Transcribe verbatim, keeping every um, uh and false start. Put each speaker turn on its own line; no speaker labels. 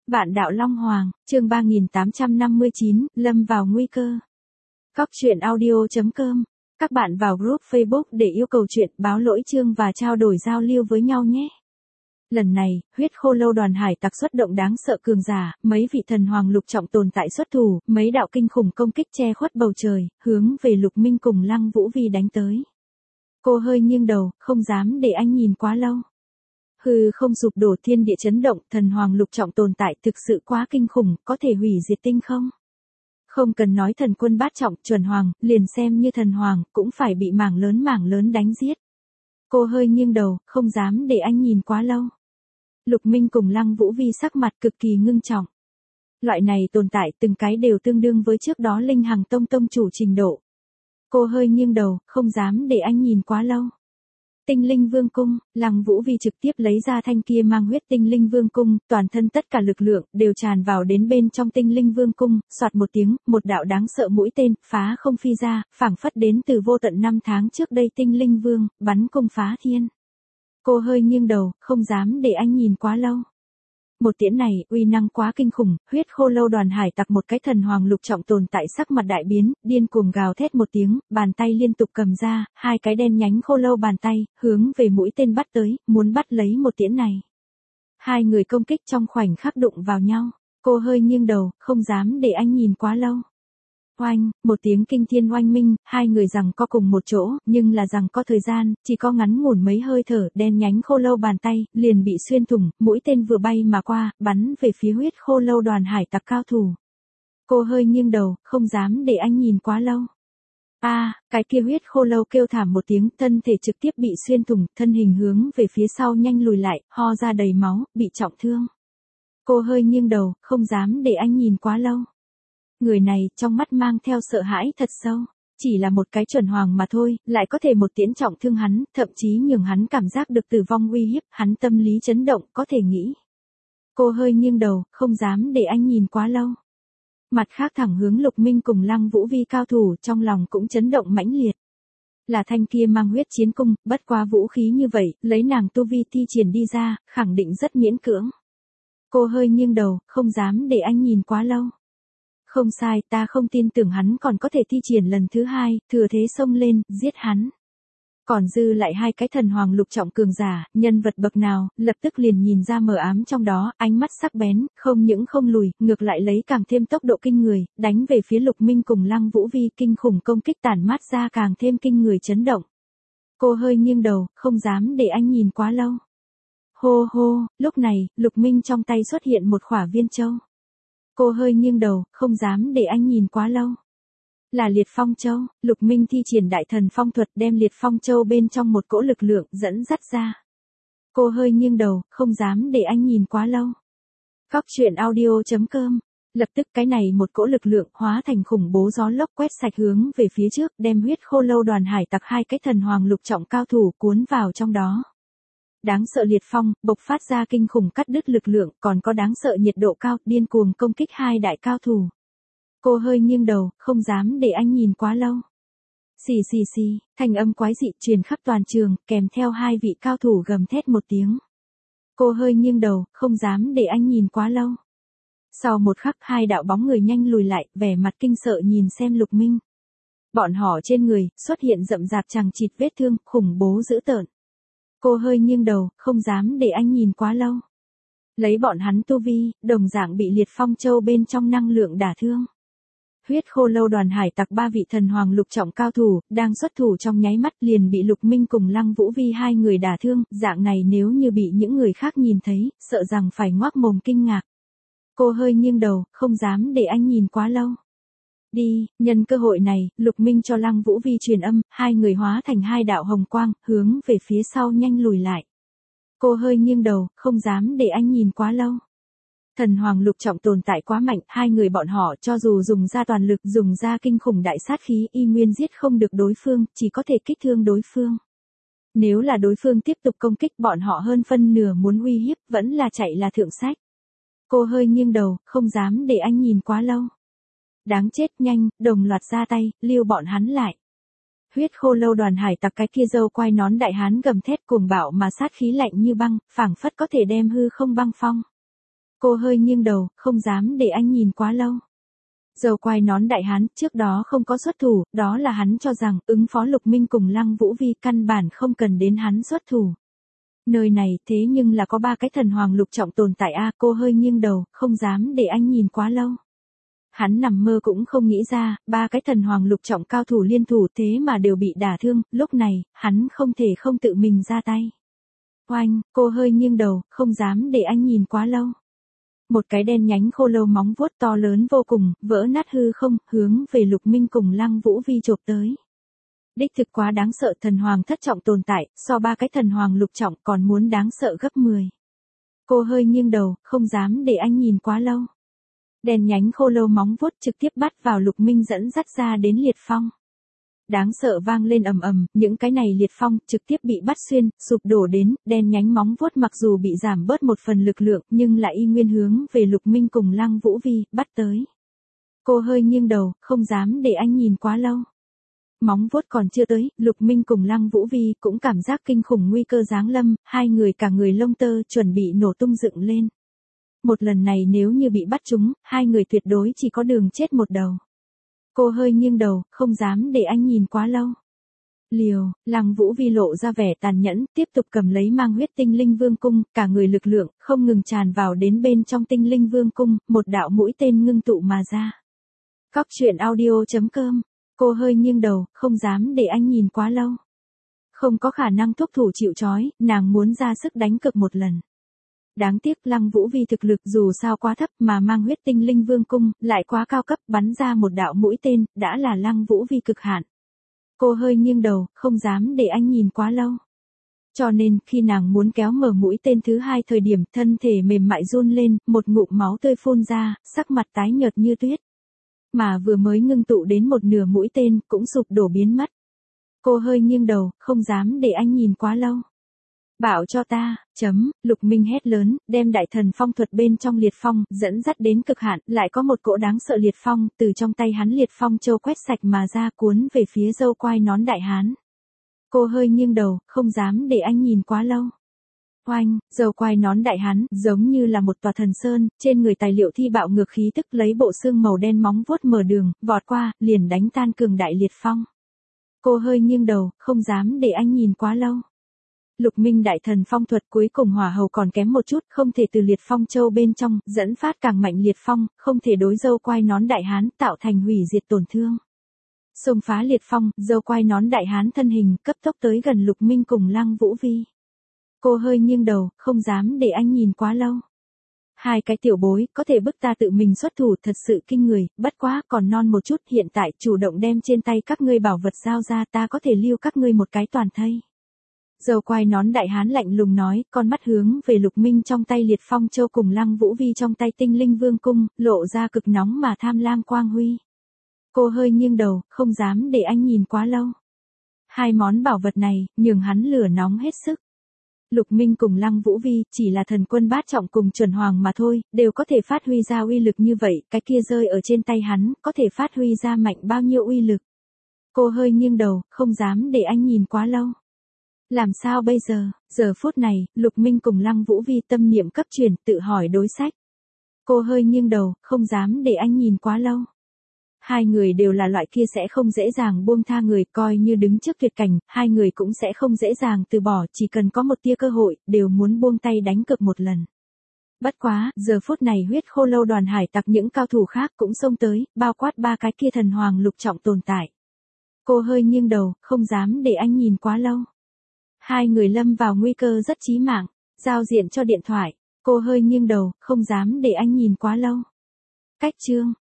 Vạn đạo Long Hoàng, chương ba nghìn tám trăm năm mươi chín, lâm vào nguy cơ. Cóc truyện audio chấm com. Các bạn vào group Facebook để yêu cầu chuyện, báo lỗi chương và trao đổi giao lưu với nhau nhé. Lần này, huyết khô lâu đoàn hải tặc xuất động đáng sợ cường giả, mấy vị thần hoàng lục trọng tồn tại xuất thủ, mấy đạo kinh khủng công kích che khuất bầu trời, hướng về Lục Minh cùng Lăng Vũ Vi đánh tới. Cô hơi nghiêng đầu, không dám để anh nhìn quá lâu. Hư không sụp đổ, thiên địa chấn động, thần hoàng lục trọng tồn tại thực sự quá kinh khủng, có thể hủy diệt tinh không. Không cần nói thần quân bát trọng, chuẩn hoàng, liền xem như thần hoàng, cũng phải bị mảng lớn mảng lớn đánh giết. Cô hơi nghiêng đầu, không dám để anh nhìn quá lâu. Lục Minh cùng Lăng Vũ Vi sắc mặt cực kỳ ngưng trọng. Loại này tồn tại từng cái đều tương đương với trước đó Linh Hằng Tông tông chủ trình độ. Cô hơi nghiêng đầu, không dám để anh nhìn quá lâu. Tinh Linh Vương Cung, Lăng Vũ Vi trực tiếp lấy ra thanh kia mang huyết Tinh Linh Vương Cung, toàn thân tất cả lực lượng đều tràn vào đến bên trong Tinh Linh Vương Cung, soạt một tiếng, một đạo đáng sợ mũi tên phá không phi ra, phảng phất đến từ vô tận năm tháng trước đây Tinh Linh Vương, bắn cung phá thiên. Cô hơi nghiêng đầu, không dám để anh nhìn quá lâu. Một tiễn này, uy năng quá kinh khủng, huyết khô lâu đoàn hải tặc một cái thần hoàng lục trọng tồn tại sắc mặt đại biến, điên cuồng gào thét một tiếng, bàn tay liên tục cầm ra, hai cái đen nhánh khô lâu bàn tay, hướng về mũi tên bắt tới, muốn bắt lấy một tiễn này. Hai người công kích trong khoảnh khắc đụng vào nhau, cô hơi nghiêng đầu, không dám để anh nhìn quá lâu. Oanh, một tiếng kinh thiên oanh minh, hai người rằng co cùng một chỗ, nhưng là rằng có thời gian, chỉ có ngắn ngủn mấy hơi thở, đen nhánh khô lâu bàn tay, liền bị xuyên thủng, mũi tên vừa bay mà qua, bắn về phía huyết khô lâu đoàn hải tặc cao thủ. Cô hơi nghiêng đầu, không dám để anh nhìn quá lâu. A, à, cái kia huyết khô lâu kêu thảm một tiếng, thân thể trực tiếp bị xuyên thủng, thân hình hướng về phía sau nhanh lùi lại, ho ra đầy máu, bị trọng thương. Cô hơi nghiêng đầu, không dám để anh nhìn quá lâu. Người này, trong mắt mang theo sợ hãi thật sâu. Chỉ là một cái chuẩn hoàng mà thôi, lại có thể một tiễn trọng thương hắn, thậm chí nhường hắn cảm giác được tử vong uy hiếp, hắn tâm lý chấn động, có thể nghĩ. Cô hơi nghiêng đầu, không dám để anh nhìn quá lâu. Mặt khác thẳng hướng Lục Minh cùng Lăng Vũ Vi cao thủ, trong lòng cũng chấn động mãnh liệt. Là thanh kia mang huyết chiến cung, bất quá vũ khí như vậy, lấy nàng tu vi thi triển đi ra, khẳng định rất miễn cưỡng. Cô hơi nghiêng đầu, không dám để anh nhìn quá lâu. Không sai, ta không tin tưởng hắn còn có thể thi triển lần thứ hai, thừa thế xông lên, giết hắn. Còn dư lại hai cái thần hoàng lục trọng cường giả, nhân vật bậc nào, lập tức liền nhìn ra mờ ám trong đó, ánh mắt sắc bén, không những không lùi, ngược lại lấy càng thêm tốc độ kinh người, đánh về phía Lục Minh cùng Lăng Vũ Vi, kinh khủng công kích tản mát ra càng thêm kinh người chấn động. Cô hơi nghiêng đầu, không dám để anh nhìn quá lâu. Hô hô, lúc này, Lục Minh trong tay xuất hiện một khỏa viên châu. Cô hơi nghiêng đầu, không dám để anh nhìn quá lâu. Là Liệt Phong Châu, Lục Minh thi triển đại thần phong thuật đem Liệt Phong Châu bên trong một cỗ lực lượng dẫn dắt ra. Cô hơi nghiêng đầu, không dám để anh nhìn quá lâu. Cóc truyện audio chấm com. Lập tức cái này một cỗ lực lượng hóa thành khủng bố gió lốc quét sạch hướng về phía trước, đem huyết khô lâu đoàn hải tặc hai cái thần hoàng lục trọng cao thủ cuốn vào trong đó. Đáng sợ liệt phong, bộc phát ra kinh khủng cắt đứt lực lượng, còn có đáng sợ nhiệt độ cao, điên cuồng công kích hai đại cao thủ. Cô hơi nghiêng đầu, không dám để anh nhìn quá lâu. Xì xì xì, thanh âm quái dị truyền khắp toàn trường, kèm theo hai vị cao thủ gầm thét một tiếng. Cô hơi nghiêng đầu, không dám để anh nhìn quá lâu. Sau một khắc hai đạo bóng người nhanh lùi lại, vẻ mặt kinh sợ nhìn xem Lục Minh. Bọn họ trên người, xuất hiện rậm rạp chằng chịt vết thương, khủng bố dữ tợn. Cô hơi nghiêng đầu, không dám để anh nhìn quá lâu. Lấy bọn hắn tu vi, đồng dạng bị Liệt Phong Châu bên trong năng lượng đả thương. Huyết khô lâu đoàn hải tặc ba vị thần hoàng lục trọng cao thủ, đang xuất thủ trong nháy mắt liền bị Lục Minh cùng Lăng Vũ Vi hai người đả thương, dạng này nếu như bị những người khác nhìn thấy, sợ rằng phải ngoác mồm kinh ngạc. Cô hơi nghiêng đầu, không dám để anh nhìn quá lâu. Đi, nhân cơ hội này, Lục Minh cho Lăng Vũ Vi truyền âm, hai người hóa thành hai đạo hồng quang, hướng về phía sau nhanh lùi lại. Cô hơi nghiêng đầu, không dám để anh nhìn quá lâu. Thần hoàng lục trọng tồn tại quá mạnh, hai người bọn họ cho dù dùng ra toàn lực, dùng ra kinh khủng đại sát khí, y nguyên giết không được đối phương, chỉ có thể kích thương đối phương. Nếu là đối phương tiếp tục công kích bọn họ hơn phân nửa muốn uy hiếp, vẫn là chạy là thượng sách. Cô hơi nghiêng đầu, không dám để anh nhìn quá lâu. Đáng chết, nhanh, đồng loạt ra tay, lưu bọn hắn lại. Huyết khô lâu đoàn hải tặc cái kia dâu quai nón đại hán gầm thét cuồng bạo mà sát khí lạnh như băng, phảng phất có thể đem hư không băng phong. Cô hơi nghiêng đầu, không dám để anh nhìn quá lâu. Dầu quai nón đại hán, trước đó không có xuất thủ, đó là hắn cho rằng, ứng phó Lục Minh cùng Lăng Vũ Vi căn bản không cần đến hắn xuất thủ. Nơi này, thế nhưng là có ba cái thần hoàng lục trọng tồn tại a, cô hơi nghiêng đầu, không dám để anh nhìn quá lâu. Hắn nằm mơ cũng không nghĩ ra, ba cái thần hoàng lục trọng cao thủ liên thủ thế mà đều bị đả thương, lúc này, hắn không thể không tự mình ra tay. Oanh, cô hơi nghiêng đầu, không dám để anh nhìn quá lâu. Một cái đen nhánh khô lâu móng vuốt to lớn vô cùng, vỡ nát hư không, hướng về Lục Minh cùng Lăng Vũ Vi chộp tới. Đích thực quá đáng sợ, thần hoàng thất trọng tồn tại, so ba cái thần hoàng lục trọng còn muốn đáng sợ gấp mười. Cô hơi nghiêng đầu, không dám để anh nhìn quá lâu. Đèn nhánh khô lâu móng vuốt trực tiếp bắt vào Lục Minh dẫn dắt ra đến liệt phong. Đáng sợ vang lên ầm ầm, những cái này liệt phong trực tiếp bị bắt xuyên, sụp đổ đến, đèn nhánh móng vuốt mặc dù bị giảm bớt một phần lực lượng nhưng lại y nguyên hướng về Lục Minh cùng Lăng Vũ Vi, bắt tới. Cô hơi nghiêng đầu, không dám để anh nhìn quá lâu. Móng vuốt còn chưa tới, Lục Minh cùng Lăng Vũ Vi cũng cảm giác kinh khủng nguy cơ giáng lâm, hai người cả người lông tơ chuẩn bị nổ tung dựng lên. Một lần này nếu như bị bắt chúng, hai người tuyệt đối chỉ có đường chết một đầu. Cô hơi nghiêng đầu, không dám để anh nhìn quá lâu. Liều, Lăng Vũ Vi lộ ra vẻ tàn nhẫn, tiếp tục cầm lấy mang huyết tinh linh vương cung, cả người lực lượng, không ngừng tràn vào đến bên trong tinh linh vương cung, một đạo mũi tên ngưng tụ mà ra. Cóc truyện audio chấm com. Cô hơi nghiêng đầu, không dám để anh nhìn quá lâu. Không có khả năng thúc thủ chịu trói, nàng muốn ra sức đánh cực một lần. Đáng tiếc Lăng Vũ Vi thực lực dù sao quá thấp mà mang huyết tinh linh vương cung, lại quá cao cấp, bắn ra một đạo mũi tên, đã là Lăng Vũ Vi cực hạn. Cô hơi nghiêng đầu, không dám để anh nhìn quá lâu. Cho nên, khi nàng muốn kéo mở mũi tên thứ hai thời điểm, thân thể mềm mại run lên, một ngụm máu tươi phun ra, sắc mặt tái nhợt như tuyết. Mà vừa mới ngưng tụ đến một nửa mũi tên, cũng sụp đổ biến mất. Cô hơi nghiêng đầu, không dám để anh nhìn quá lâu. Bảo cho ta, chấm, Lục Minh hét lớn, đem đại thần phong thuật bên trong liệt phong, dẫn dắt đến cực hạn, lại có một cỗ đáng sợ liệt phong, từ trong tay hắn liệt phong châu quét sạch mà ra cuốn về phía dâu quai nón đại hán. Cô hơi nghiêng đầu, không dám để anh nhìn quá lâu. Oanh, dâu quai nón đại hán, giống như là một tòa thần sơn, trên người tài liệu thi bạo ngược khí tức lấy bộ xương màu đen móng vuốt mở đường, vọt qua, liền đánh tan cường đại liệt phong. Cô hơi nghiêng đầu, không dám để anh nhìn quá lâu. Lục Minh đại thần phong thuật cuối cùng hỏa hầu còn kém một chút, không thể từ liệt phong châu bên trong, dẫn phát càng mạnh liệt phong, không thể đối dâu quai nón đại hán, tạo thành hủy diệt tổn thương. Xông phá liệt phong, dâu quai nón đại hán thân hình, cấp tốc tới gần Lục Minh cùng Lăng Vũ Vi. Cô hơi nghiêng đầu, không dám để anh nhìn quá lâu. Hai cái tiểu bối, có thể bức ta tự mình xuất thủ thật sự kinh người, bất quá còn non một chút, hiện tại chủ động đem trên tay các ngươi bảo vật giao ra, ta có thể lưu các ngươi một cái toàn thây. Dâu quai nón đại hán lạnh lùng nói, con mắt hướng về Lục Minh trong tay liệt phong châu cùng Lăng Vũ Vi trong tay tinh linh vương cung, lộ ra cực nóng mà tham lam quang huy. Cô hơi nghiêng đầu, không dám để anh nhìn quá lâu. Hai món bảo vật này, nhường hắn lửa nóng hết sức. Lục Minh cùng Lăng Vũ Vi chỉ là thần quân bát trọng cùng chuẩn hoàng mà thôi, đều có thể phát huy ra uy lực như vậy, cái kia rơi ở trên tay hắn, có thể phát huy ra mạnh bao nhiêu uy lực. Cô hơi nghiêng đầu, không dám để anh nhìn quá lâu. Làm sao bây giờ, giờ phút này, Lục Minh cùng Lăng Vũ Vi tâm niệm cấp truyền, tự hỏi đối sách. Cô hơi nghiêng đầu, không dám để anh nhìn quá lâu. Hai người đều là loại kia sẽ không dễ dàng buông tha người, coi như đứng trước tuyệt cảnh, hai người cũng sẽ không dễ dàng từ bỏ, chỉ cần có một tia cơ hội, đều muốn buông tay đánh cược một lần. Bất quá, giờ phút này huyết khô lâu đoàn hải tặc những cao thủ khác cũng xông tới, bao quát ba cái kia thần hoàng lục trọng tồn tại. Cô hơi nghiêng đầu, không dám để anh nhìn quá lâu. Hai người lâm vào nguy cơ rất chí mạng, giao diện cho điện thoại, cô hơi nghiêng đầu, không dám để anh nhìn quá lâu. Cách chương.